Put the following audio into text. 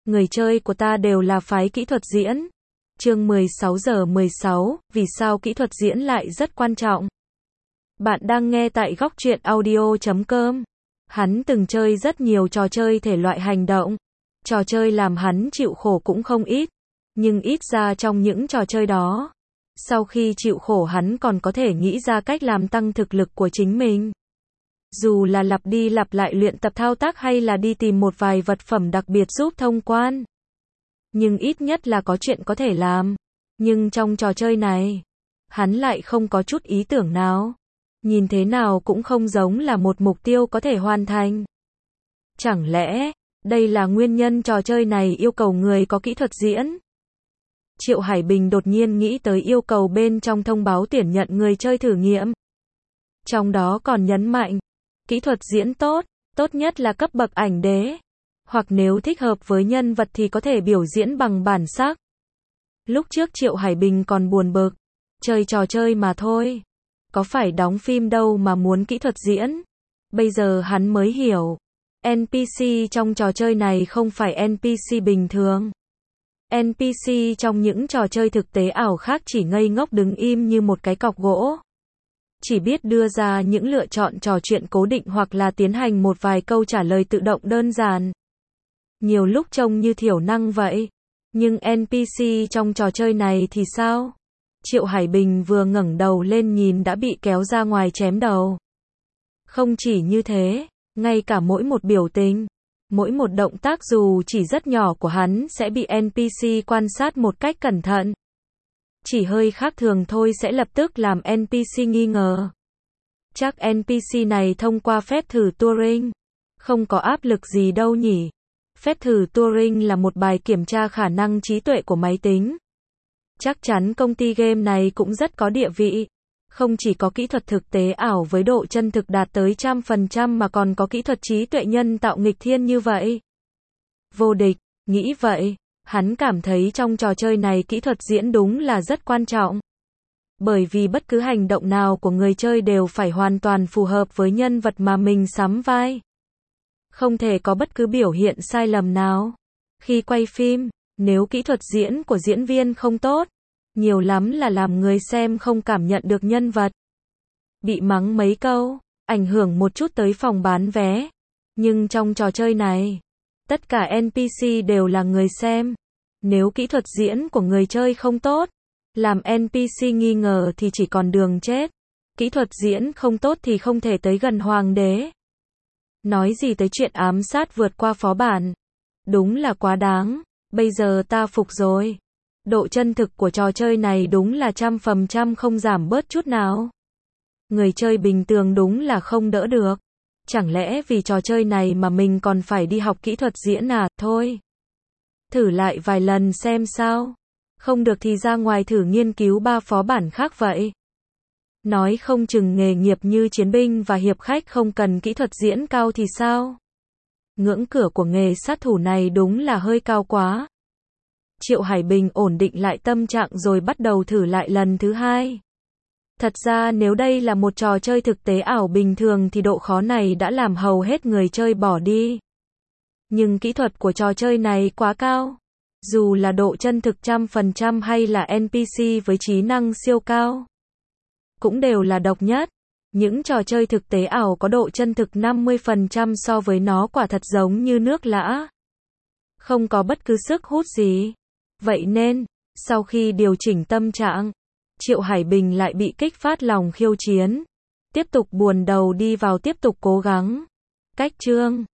Người chơi của ta đều là phái kỹ thuật diễn. Chương 16:16, vì sao kỹ thuật diễn lại rất quan trọng? Bạn đang nghe tại Góc Truyện Audio.com. Hắn từng chơi rất nhiều trò chơi thể loại hành động. Trò chơi làm hắn chịu khổ cũng không ít. Nhưng ít ra trong những trò chơi đó, sau khi chịu khổ hắn còn có thể nghĩ ra cách làm tăng thực lực của chính mình. Dù là lặp đi lặp lại luyện tập thao tác hay là đi tìm một vài vật phẩm đặc biệt giúp thông quan. Nhưng ít nhất là có chuyện có thể làm. Nhưng trong trò chơi này, hắn lại không có chút ý tưởng nào. Nhìn thế nào cũng không giống là một mục tiêu có thể hoàn thành. Chẳng lẽ, đây là nguyên nhân trò chơi này yêu cầu người có kỹ thuật diễn? Triệu Hải Bình đột nhiên nghĩ tới yêu cầu bên trong thông báo tuyển nhận người chơi thử nghiệm. Trong đó còn nhấn mạnh, kỹ thuật diễn tốt, tốt nhất là cấp bậc ảnh đế. Hoặc nếu thích hợp với nhân vật thì có thể biểu diễn bằng bản sắc. Lúc trước Triệu Hải Bình còn buồn bực, chơi trò chơi mà thôi. Có phải đóng phim đâu mà muốn kỹ thuật diễn. Bây giờ hắn mới hiểu, NPC trong trò chơi này không phải NPC bình thường. NPC trong những trò chơi thực tế ảo khác chỉ ngây ngốc đứng im như một cái cọc gỗ. Chỉ biết đưa ra những lựa chọn trò chuyện cố định hoặc là tiến hành một vài câu trả lời tự động đơn giản. Nhiều lúc trông như thiểu năng vậy. Nhưng NPC trong trò chơi này thì sao? Triệu Hải Bình vừa ngẩng đầu lên nhìn đã bị kéo ra ngoài chém đầu. Không chỉ như thế, ngay cả mỗi một biểu tình, mỗi một động tác dù chỉ rất nhỏ của hắn sẽ bị NPC quan sát một cách cẩn thận. Chỉ hơi khác thường thôi sẽ lập tức làm NPC nghi ngờ. Chắc NPC này thông qua phép thử Turing. Không có áp lực gì đâu nhỉ. Phép thử Turing là một bài kiểm tra khả năng trí tuệ của máy tính. Chắc chắn công ty game này cũng rất có địa vị. Không chỉ có kỹ thuật thực tế ảo với độ chân thực đạt tới 100% mà còn có kỹ thuật trí tuệ nhân tạo nghịch thiên như vậy. Vô địch, nghĩ vậy, hắn cảm thấy trong trò chơi này kỹ thuật diễn đúng là rất quan trọng. Bởi vì bất cứ hành động nào của người chơi đều phải hoàn toàn phù hợp với nhân vật mà mình sắm vai. Không thể có bất cứ biểu hiện sai lầm nào. Khi quay phim, nếu kỹ thuật diễn của diễn viên không tốt, nhiều lắm là làm người xem không cảm nhận được nhân vật. Bị mắng mấy câu, ảnh hưởng một chút tới phòng bán vé. Nhưng trong trò chơi này, tất cả NPC đều là người xem. Nếu kỹ thuật diễn của người chơi không tốt, làm NPC nghi ngờ thì chỉ còn đường chết. Kỹ thuật diễn không tốt thì không thể tới gần hoàng đế. Nói gì tới chuyện ám sát vượt qua phó bản. Đúng là quá đáng. Bây giờ ta phục rồi. Độ chân thực của trò chơi này đúng là 100% không giảm bớt chút nào. Người chơi bình thường đúng là không đỡ được. Chẳng lẽ vì trò chơi này mà mình còn phải đi học kỹ thuật diễn à? Thôi, thử lại vài lần xem sao. Không được thì ra ngoài thử nghiên cứu 3 phó bản khác vậy. Nói không chừng nghề nghiệp như chiến binh và hiệp khách không cần kỹ thuật diễn cao thì sao? Ngưỡng cửa của nghề sát thủ này đúng là hơi cao quá. Triệu Hải Bình ổn định lại tâm trạng rồi bắt đầu thử lại lần thứ hai. Thật ra nếu đây là một trò chơi thực tế ảo bình thường thì độ khó này đã làm hầu hết người chơi bỏ đi. Nhưng kỹ thuật của trò chơi này quá cao. Dù là độ chân thực 100% hay là NPC với trí năng siêu cao, cũng đều là độc nhất. Những trò chơi thực tế ảo có độ chân thực 50% so với nó quả thật giống như nước lã. Không có bất cứ sức hút gì. Vậy nên, sau khi điều chỉnh tâm trạng, Triệu Hải Bình lại bị kích phát lòng khiêu chiến. Tiếp tục buồn đầu đi vào tiếp tục cố gắng. Cách chương